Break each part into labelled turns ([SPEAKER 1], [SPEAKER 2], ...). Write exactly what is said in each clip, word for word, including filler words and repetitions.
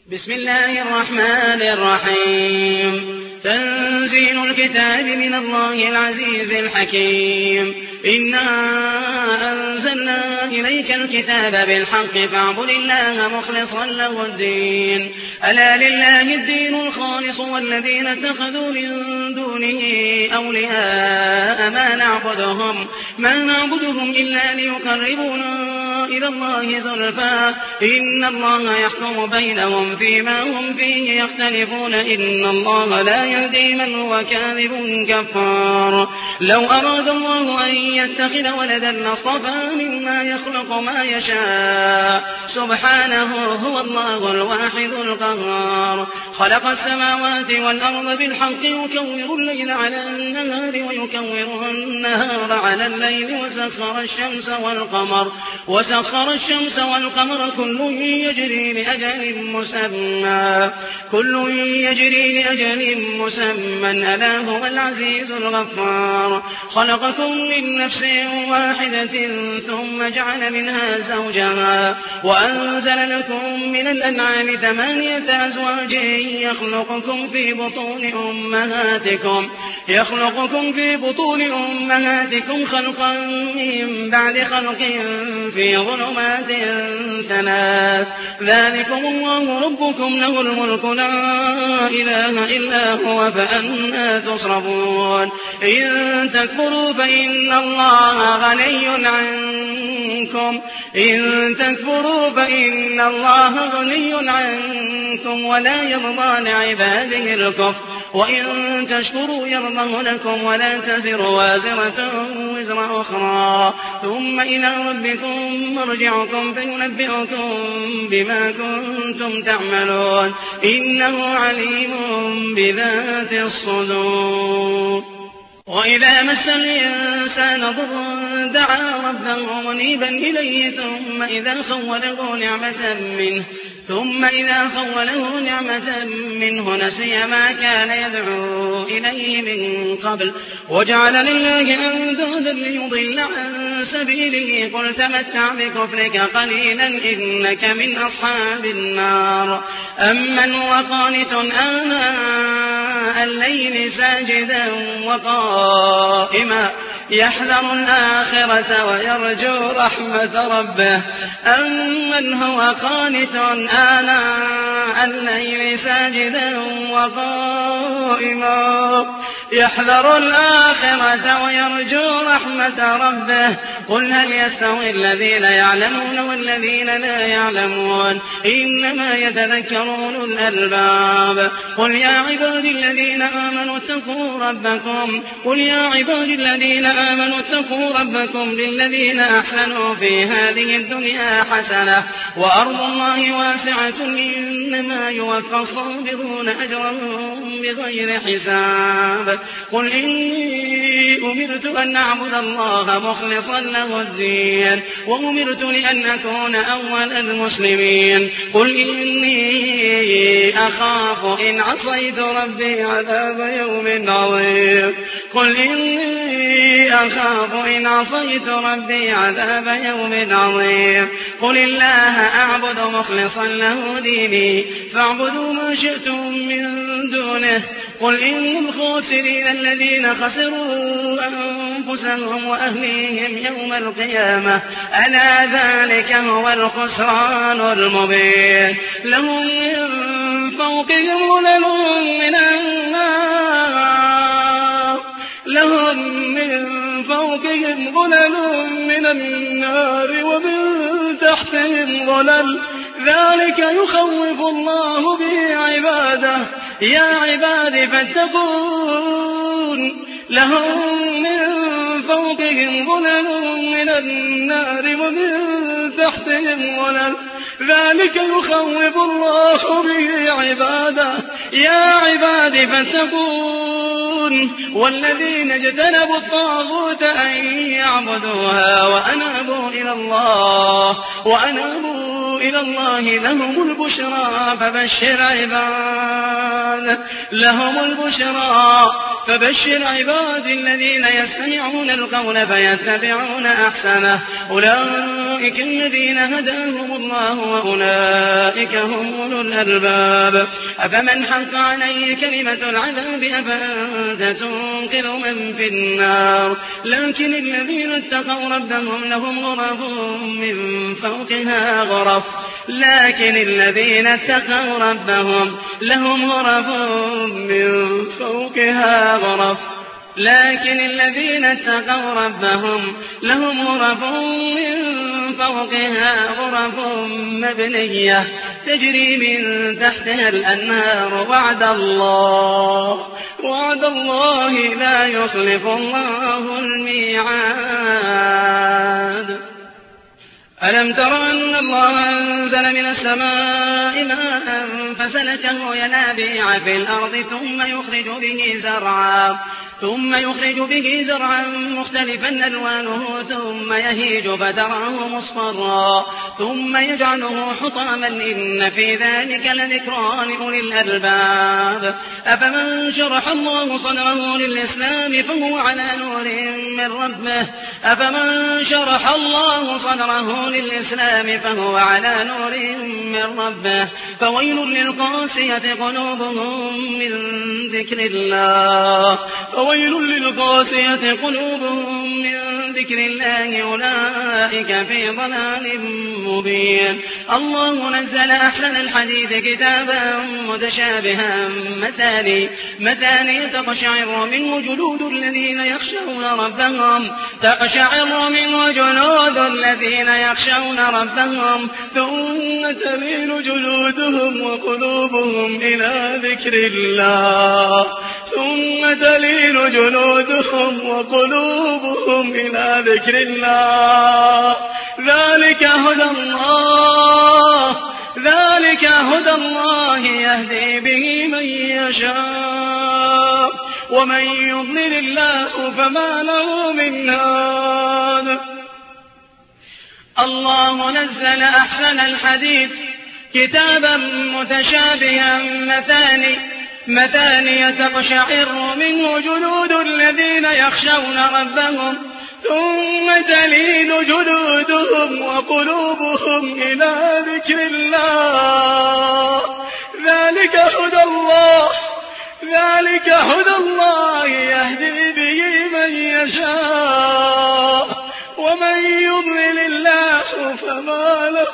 [SPEAKER 1] بسم الله الرحمن الرحيم تنزيل الكتاب من الله العزيز الحكيم إنا أنزلنا إليك الكتاب بالحق فاعبد الله مخلصا له الدين ألا لله الدين الخالص والذين اتخذوا من دونه أولياء ما نعبدهم, ما نعبدهم إلا ليقربونا إلى الله زلفى إن الله يحكم بينهم فيما هم فيه يختلفون إن الله لا يهدي من هو كاذب كفار لو أراد الله أن يتخذ ولدا لاصطفى مما يخلق ما يشاء سبحانه هو الله الواحد القهار خلق السماوات والأرض بالحق يكور الليل على النهار ويكور النهار على الليل وسخر الشمس والقمر وسخر الشمس والقمر كل يجري لأجل مسمى كل يجري لأجل مسمى ألا هو العزيز الغفار خلقكم من نفس واحدة ثم جعل منها زوجها وأنزل لكم من الأنعام ثمانية أزواج يخلقكم في بطون أمهاتكم يخلقكم في بطون أمهاتكم خلقا من بعد خلق في ظلمات ثلاث ذلكم الله ربكم له الملك لا إله إلا هو فأنى تصرفون إن تكفروا فإن الله غني عنكم إن تكفروا فإن الله غني عنكم ولا يرضى لعباده الكفر وإن تشكروا يرضه لكم ولا تزر وازرة وزر أخرى ثم إلى ربكم مرجعكم فينبئكم بما كنتم تعملون إنه عليم بذات الصدور وإذا مس الإنسان ضر دعا ربه منيبا إليه ثم إذا خوله نعمة منه ثم إذا خوله نعمة منه نسي ما كان يدعو إليه من قبل وجعل لله أندادا ليضل عن سبيله قل تمتع بكفرك قليلا إنك من أصحاب النار أمن هو قانت آناء الليل ساجدا وقائما يحذر الآخرة ويرجو رحمة ربه أمن هو قانت آناء الليل ساجدا وقائما يحذر الآخرة ويرجو رحمة ربه قل هل يستوي الذين يعلمون والذين لا يعلمون إنما يتذكرون الألباب قل يا عبادي الذين آمنوا اتقوا ربكم قل يا عبادي الذين آمنوا اتقوا ربكم للذين أحسنوا في هذه الدنيا حسنة وأرض الله واسعة إنما يوفى الصابرون أجرهم بغير حساب قل إني أمرت أن أعبد الله مخلصا له الدين وأمرت لأن أكون أول المسلمين قل إني أخاف إن عصيت ربي عذاب يوم عظيم قل إني أخاف إن عصيت ربي عذاب يوم عظيم قل الله أعبد مخلصا له ديني فاعبدوا ما شئتم من دونه قل إن الخاسرين الذين خسروا أنفسهم وأهليهم يوم القيامة ألا ذلك هو الخسران المبين لهم من فوقهم ظلل من النار لهم من فوقهم ظلل من النار ومن تحتهم ظلل ذلك يخوف الله به عباده يا عباد فاتقون لهم من فوقهم ظلل من النار ومن تحتهم ظلل ذلك يخوف الله به عباده يا عباد فاتقون والذين اجتنبوا الطاغوت أن يعبدوها وأنابوا إلى الله وأنابوا إلى الله لهم البشرى فبشر عباد لهم البشرى فبشر عباد الذين يستمعون القول فيتبعون أحسنه أولئك الذين هداهم الله وأولئك هم أولو الألباب أفمن حق عليه كلمة العذاب أفأنت تنقذ من في النار لكن الذين اتقوا ربهم لهم غرف من فوقها غرف لكن الذين اتقوا ربهم لهم غرف من فوقها غرف لكن الذين اتقوا ربهم لهم غرف من فوقها غرف مبنية تجري من تحتها الأنهار وعد الله وعد الله لا يخلف الله الميعاد ألم تر أن الله أنزل من السماء ماء فسلكه ينابيع في الأرض ثم يخرج به زرعا ثم يخرج به زرعا مختلفا ألوانه ثم يهيج فتراه مصفرا ثم يجعله حطاما إن في ذلك لذكرى لأولي الألباب أفمن شرح الله صدره للإسلام فهو على نور من ربه أفمن شرح الله صدره للإسلام فهو على نور من ربه فويل للقاسية قلوبهم من ذكر الله ويل للقاسية قلوبهم من ذكر الله أولئك في ضلال مبين الله نزل أحسن الحديث كتابا متشابها مثاني مثاني تقشعر منه جلود الذين يخشون ربهم تقشعر منه جلود الذين يخشون ربهم ثم تلين جلودهم وقلوبهم إلى ذكر الله ثم تلين جلودهم وقلوبهم إلى ذكر الله ذلك هدى الله ذلك هدى الله يهدي به من يشاء ومن يضلل الله فما له من هاد الله نزل أحسن الحديث كتابا متشابها مثاني مثانية تقشعر منه جلود الذين يخشون ربهم ثم تلين جلودهم وقلوبهم إلى ذكر الله ذلك هدى الله ذلك هدى الله يهدي به من يشاء ومن يضلل الله فما له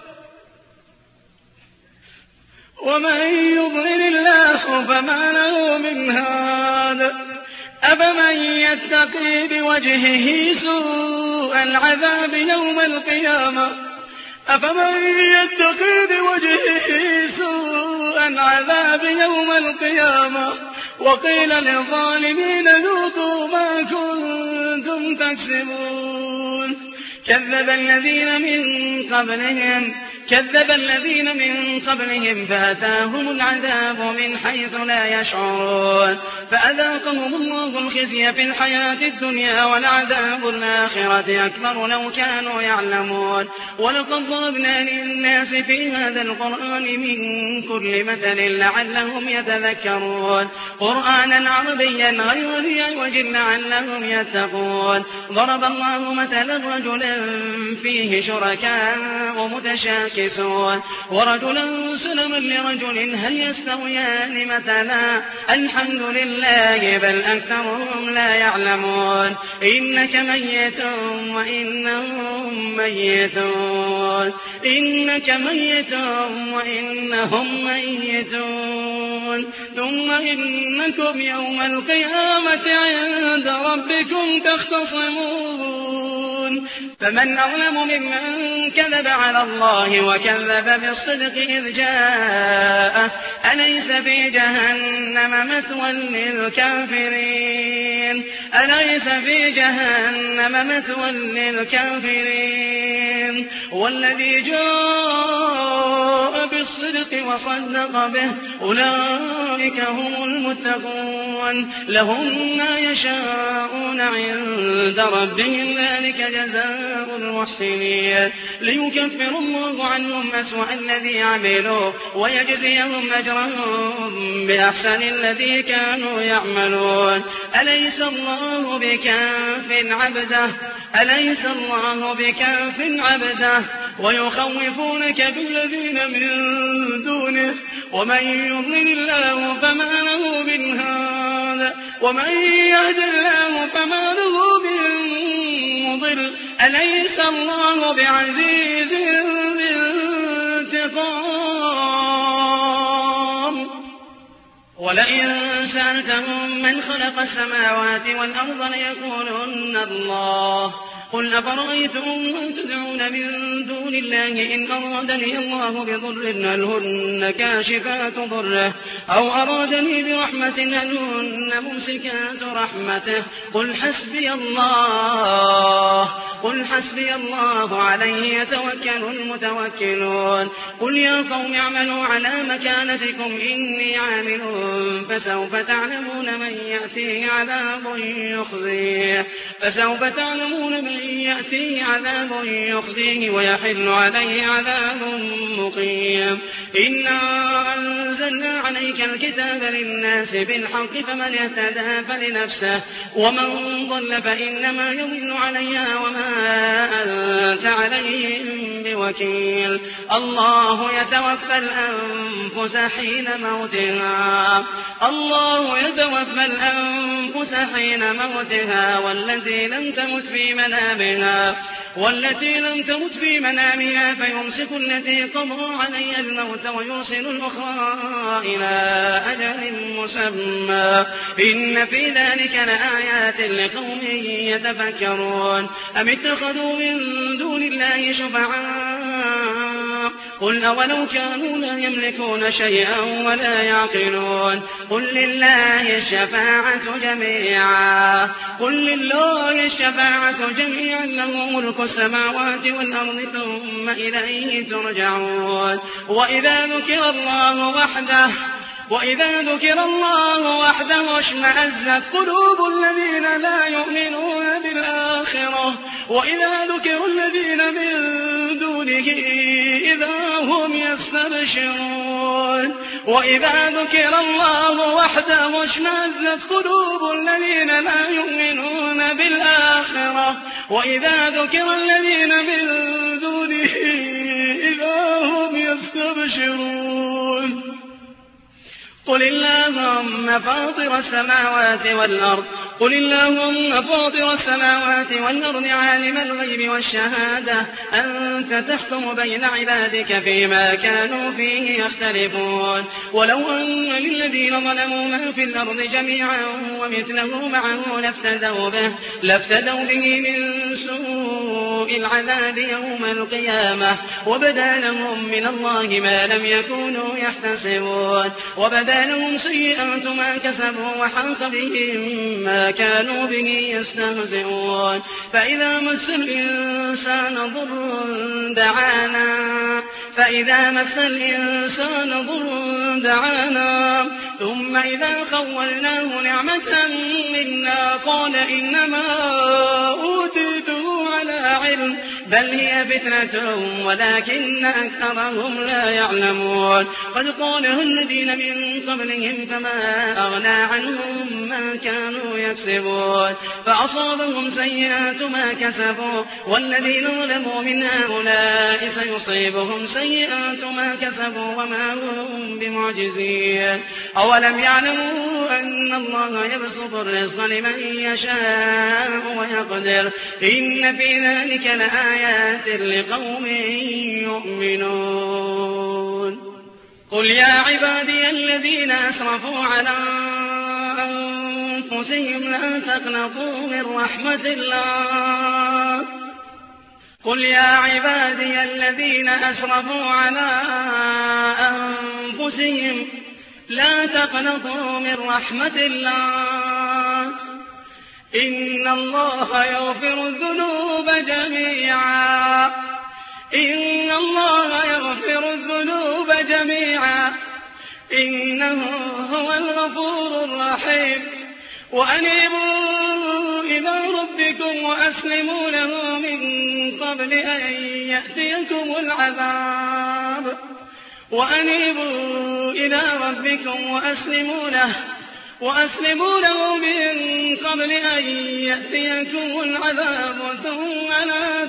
[SPEAKER 1] ومن يضلل الله فما له من هاد أفمن يتقي بوجهه سوء العذاب يوم القيامة أفمن يتقي بوجهه سوء العذاب يوم القيامة وقيل للظالمين ذوقوا ما كنتم تكسبون كذب الذين من قبلهم كذب الذين من قبلهم فأتاهم العذاب من حيث لا يشعرون فأذاقهم الله الخزي في الحياة الدنيا ولعذاب الآخرة أكبر لو كانوا يعلمون ولقد ضربنا للناس في هذا القرآن من كل مثل لعلهم يتذكرون قرآنا عربيا غير ذي عوج لعلهم يتقون ضرب الله مثلا رجلا فيه شركاء متشاكسون ورجلا سلما لرجل هل يستويان مثلا الحمد لله بل أكثرهم لا يعلمون إنك ميت وإنهم ميتون إنك ميت وإنهم ميتون ثم إنكم يوم القيامة عند ربكم تختصمون فمن أظلم ممن كذب على الله وكذب بالصدق إذ جاءه أليس في جهنم مثوى للكافرين للمتقين أليس في جهنم مثوى للكافرين والذي جاء بالصدق وصدق به أولئك هم المتقون لهم ما يشاءون عند ربهم ذلك جزاء المحسنين ليكفر الله عنهم أسوأ الذي عملوا ويجزيهم أجرهم بأحسن الذي كانوا يعملون أليس الله بكاف عبده أليس الله بكاف عبده ويخوفونك بالذين من دونه ومن يضلل الله فما له من هاد ومن يهد الله فما له من مضل أليس الله بعزيز ذي انتقام ولئن سألتهم من خلق السماوات والأرض ليقولن الله قل أفرأيتم من تدعون من دون الله إن أرادني الله بضر هل هن كاشفات ضره أو أرادني برحمة هل هن ممسكات رحمته قل حسبي الله قل حسبي الله عليه يتوكل المتوكلون قل يا قوم اعملوا على مكانتكم إني عامل فسوف تعلمون من يأتيه عذاب يخزيه فسوف تعلمون من يأتيه عذاب يخزيه ويحل عليه عذاب مقيم إنا أنزلنا عليك الكتاب للناس بالحق فمن اهتدى فلنفسه ومن ضل فإنما يضل عليها وما أنت عليهم بوكيل الله يتوفى الأنفس حين موتها الله يتوفى الأنفس حين موتها والتي لم تمت في منامها والتي لم تمت في منامها فيمسك التي قضى عليها الموت ويرسل الأخرى إلى أجل مسمى إن في ذلك لآيات لقوم يتفكرون أم اتخذوا من دون الله شفعاء قل أولو كانوا لا يملكون شيئا ولا يعقلون قل لله الشفاعة جميعا قل لله الشفاعة جميعا له ملك السماوات والأرض ثم إليه ترجعون وإذا ذكر الله وحده وإذا ذكر الله وحده اشمأزت قلوب الذين لا يؤمنون بالآخرة وإذا ذكر الذين من دونه إذا هم يستبشرون وإذا ذكر الله وحده اشمأزت قلوب الذين لا يؤمنون بالآخرة وإذا ذكر الذين من دونه إذا هم يستبشرون قل اللهم فاطر السماوات والأرض قل اللهم فاطر السماوات والأرض عالم الغيب والشهادة أنت تحكم بين عبادك فيما كانوا فيه يختلفون ولو أن للذين ظلموا ما في الأرض جميعا ومثله معه لافتدوا به لافتدوا به من سوء العذاب يوم القيامة وبدا لهم من الله ما لم يكونوا يحتسبون وبدا لهم سيئات ما كسبوا وحاق بهم ما كانوا به يستهزئون فإذا مس الإنسان ضر دعانا فإذا مس الإنسان ضر دعانا ثم إذا خولناه نعمة منا قال إنما أوتيته على علم بل هي فتنة ولكن أكثرهم لا يعلمون قد قالها الذين من قبلهم فما أغنى عنهم ما كانوا يكسبون فأصابهم سيئات ما كسبوا والذين ظلموا من هؤلاء سيصيبهم سيئات ما كسبوا وما هم بمعجزين أولم يعلموا أن الله يبسط الرزق لمن يشاء ويقدر إن في ذلك لآيات لقوم يؤمنون قل يا عبادي الذين أسرفوا على أنفسهم لا تقنطوا من رحمة الله قل يا عبادي الذين أسرفوا على أنفسهم لا تقنطوا من رحمة الله إن الله يغفر الذنوب جميعا إن الله يغفر الذنوب جميعا إنه هو الغفور الرحيم وأنيبوا إلى ربكم وأسلموا له من قبل أن يأتيكم العذاب وأنيبوا إلى ربكم وأسلموا له وأسلموا له من قبل أن يأتيكم العذاب ثم لا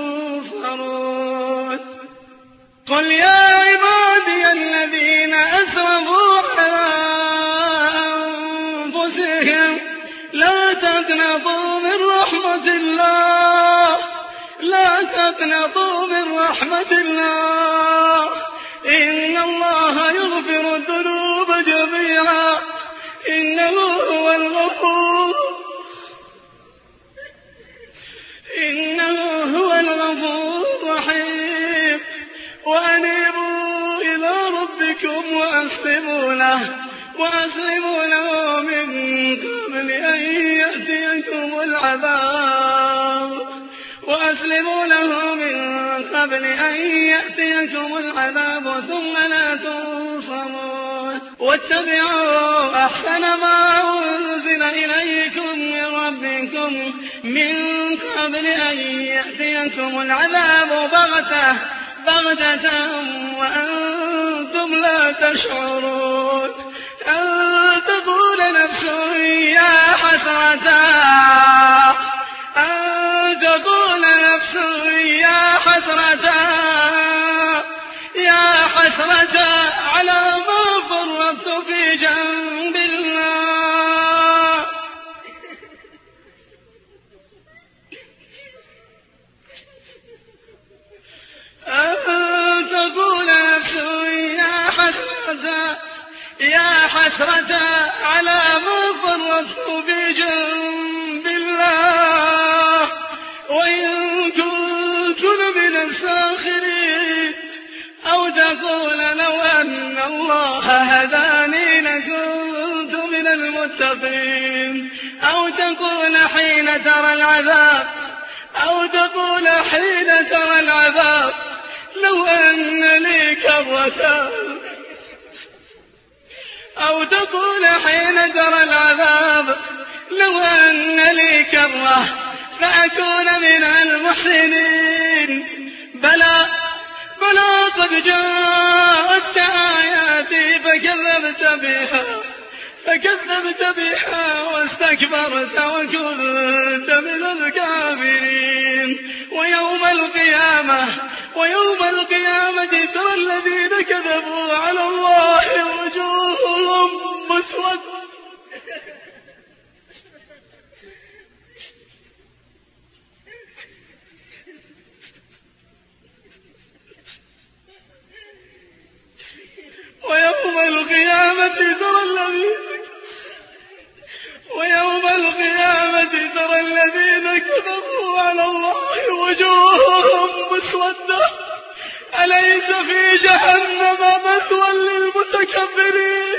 [SPEAKER 1] تنصرون قل يا عبادي الذين أسرفوا على أنفسهم لا تقنطوا من رحمة الله لا تقنطوا من رحمة الله إن الله يغفر الذنوب جميعا إنه هو الغفور إنه هو الغفور الرحيم وأنيبوا إلى ربكم وأسلموا له وأسلموا له من قبل أن يأتيكم العذاب وأسلموا له من قبل أن يأتيكم العذاب ثم لا تنصرون واتبعوا أحسن ما أنزل إليكم من ربكم من قبل أن يأتيكم العذاب بغتة بغتة وأنتم لا تشعرون أن تقول نفس يا حسرة أن تقول نفس يا حسرة يا حسرة على ما فرطت في جنب الله أن تقول نفس يا حسرة يا حسرة على ما فرطت في جنب الله وإن كنت لمن الساخرين أو تقول لو أن الله هداني لكنت من المتقين أو تقول حين ترى العذاب أو تقول حين ترى العذاب لو أن لي كرة أو تقول حين ترى العذاب لو أن لي كرة فأكون من المحسنين بلى بلى قد جاءتك آياتي فكذبت بها فكذبت بها واستكبرت وكنت من الكافرين ويوم القيامة ويوم القيامة ترى الذين كذبوا على الله وجوههم مسودة ويوم القيامة ترى الذين ويوم القيامة ترى الذين كذبوا على الله وجوههم مسودة أليس في جهنم مثوى للمتكبرين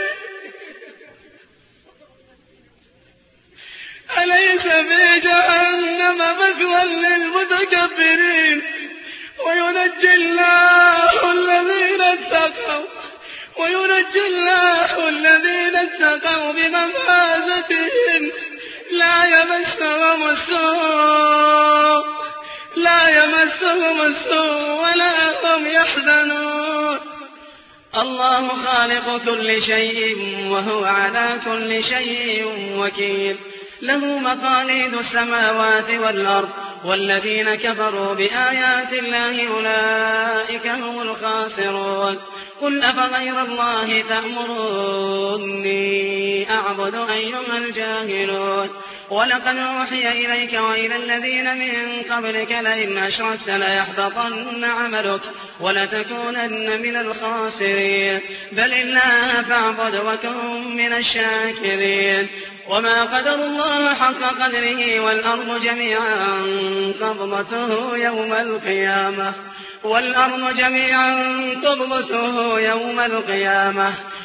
[SPEAKER 1] أليس في جهنم مثوى للمتكبرين وينجي الله الذين اتقوا وينجي الله الذين اتقوا بمفازتهم لا يمسهم السوء لا يمسهم السوء ولا هم يحزنون الله خالق كل شيء وهو على كل شيء وكيل له مقاليد السماوات والأرض والذين كفروا بآيات الله أولئك هم الخاسرون قل أفغير الله تأمروني أعبد أيها الجاهلون ولقد أوحي إليك وإلى الذين من قبلك لئن أشركت ليحبطن عملك ولتكونن من الخاسرين بل الله فاعبد وكن من الشاكرين وما قدر الله حق قدره والأرض جميعا قبضته يوم القيامة والأرض جميعا قبضته يوم القيامة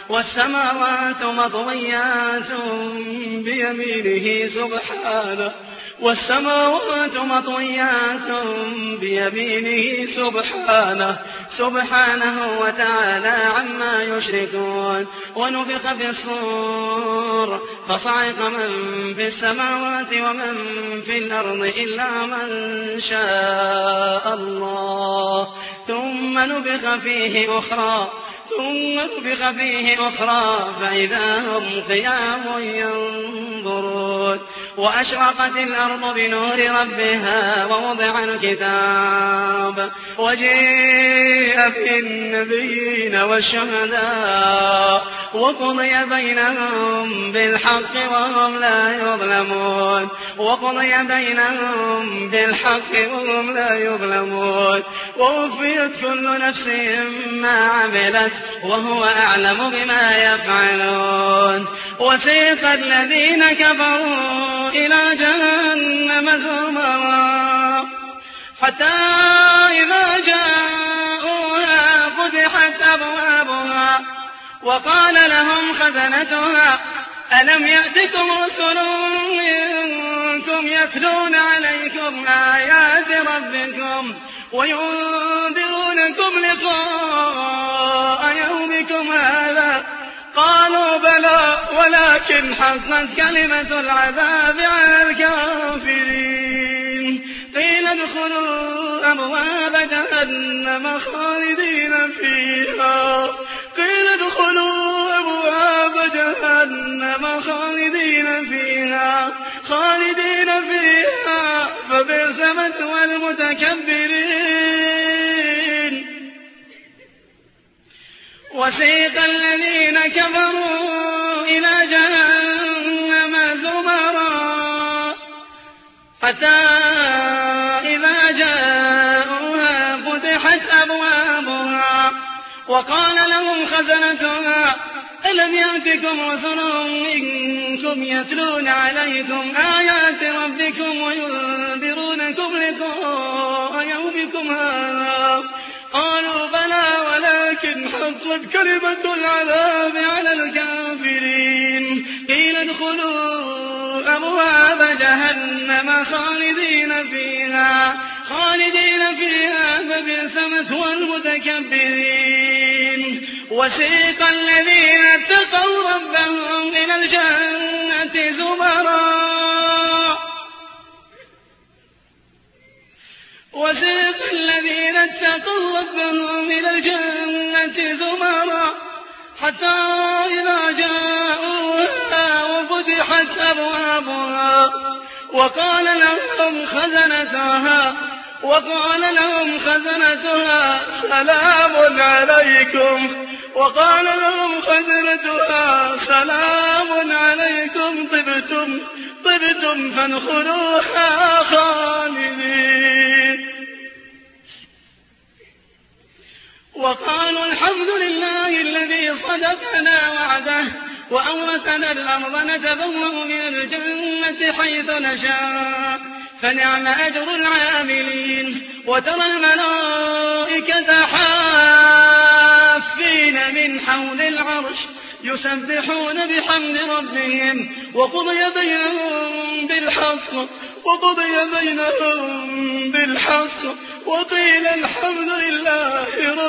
[SPEAKER 1] والسماوات مطويات بيمينه سبحانه والسماوات مطويات بيمينه سبحانه سبحانه وتعالى عما يشركون. ونفخ في الصور فصعق من في السماوات ومن في الأرض إلا من شاء الله ثم نفخ فيه أخرى ثم نفخ فيه أخرى فإذا هم قيام ينظرون. وأشرقت الأرض بنور ربها ووضع الكتاب وجيء بالنبيين والشهداء وقضي بينهم بالحق وهم لا يظلمون وقضي بينهم بالحق وهم لا يظلمون ووفيت كل نفس ما عملت وهو أعلم بما يفعلون. وسيق الذين كفروا إلى جهنم زمرا حتى إذا جاءوها فتحت أبوابها وقال لهم خزنتها ألم يأتكم رسل منكم يتلون عليكم آيات ربكم وينذرونكم لقاء يومكم هذا قالوا بلى ولكن حقت كلمة العذاب على الكافرين. قيل ادخلوا أبواب جهنم خالدين فيها قيل ادخلوا أبواب جهنم خالدين فيها خالدين فيها فبئس مثوى المتكبرين. وسيق الذين كفروا إلى جهنم زمرا حتى إذا جاءوها فتحت أبوابها وقال لهم خزنتها ألم يأتكم رسل منكم يتلون عليكم آيات ربكم وينذرونكم لقاء يومكم هذا قالوا بلى ولكن حقت كلمة العذاب على الكافرين. قيل ادخلوا أبواب جهنم خالدين فيها خالدين فيها فبئس مثوى المتكبرين. وسيق الذين اتقوا ربهم إلى الجنة زمرا وسيق الذين اتقوا ربهم إلى الجنة زمرا حتى إذا جاءوها وفتحت أبوابها وقال لهم خزنتها وقال لهم خزنتها سلام عليكم وقال لهم خزنتها سلام عليكم طبتم طبتم فادخلوها خالدين. وقالوا الحمد لله الذي صدقنا وعده وأورثنا الأرض نتبوأ من الجنة حيث نشاء فنعم أجر العاملين. وترى الملائكة حافين من حول العرش يسبحون بحمد ربهم وقضي بينهم بالحق وقضي بينهم بالحق وقيل الحمد لله